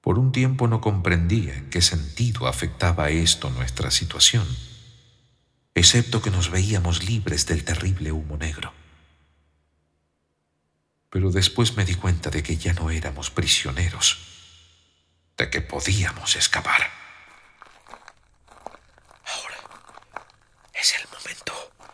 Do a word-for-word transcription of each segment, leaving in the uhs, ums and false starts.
Por un tiempo no comprendía en qué sentido afectaba esto nuestra situación, excepto que nos veíamos libres del terrible humo negro. Pero después me di cuenta de que ya no éramos prisioneros, de que podíamos escapar. Ahora es el momento.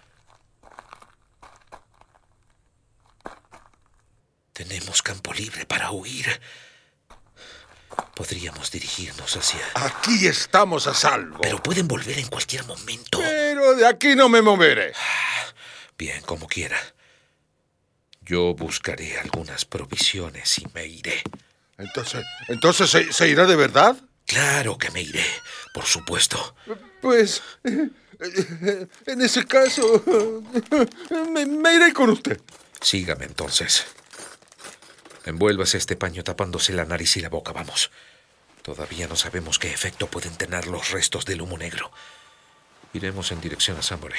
Tenemos campo libre para huir. Podríamos dirigirnos hacia... Aquí estamos a salvo. Pero pueden volver en cualquier momento. Pero de aquí no me moveré. Bien, como quiera. Yo buscaré algunas provisiones y me iré. Entonces, ¿entonces se, se irá de verdad? Claro que me iré, por supuesto. Pues, en ese caso, me, me iré con usted. Sígame entonces. Envuélvase este paño tapándose la nariz y la boca, vamos. Todavía no sabemos qué efecto pueden tener los restos del humo negro. Iremos en dirección a Sunbury.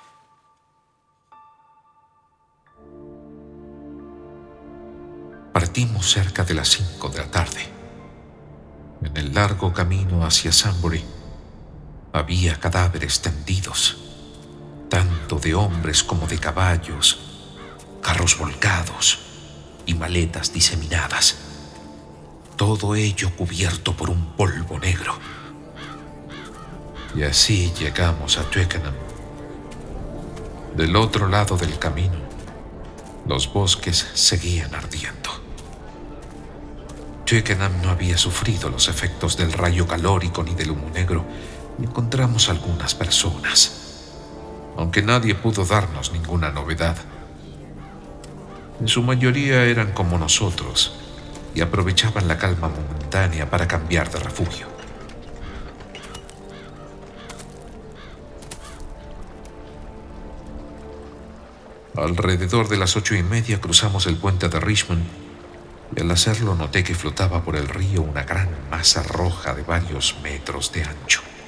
Partimos cerca de las cinco de la tarde. En el largo camino hacia Sunbury había cadáveres tendidos, tanto de hombres como de caballos, carros volcados y maletas diseminadas. Todo ello cubierto por un polvo negro. Y así llegamos a Twickenham. Del otro lado del camino, los bosques seguían ardiendo. Twickenham no había sufrido los efectos del rayo calórico ni del humo negro, y encontramos algunas personas, aunque nadie pudo darnos ninguna novedad. En su mayoría eran como nosotros y aprovechaban la calma momentánea para cambiar de refugio. Alrededor de las ocho y media cruzamos el puente de Richmond y al hacerlo noté que flotaba por el río una gran masa roja de varios metros de ancho.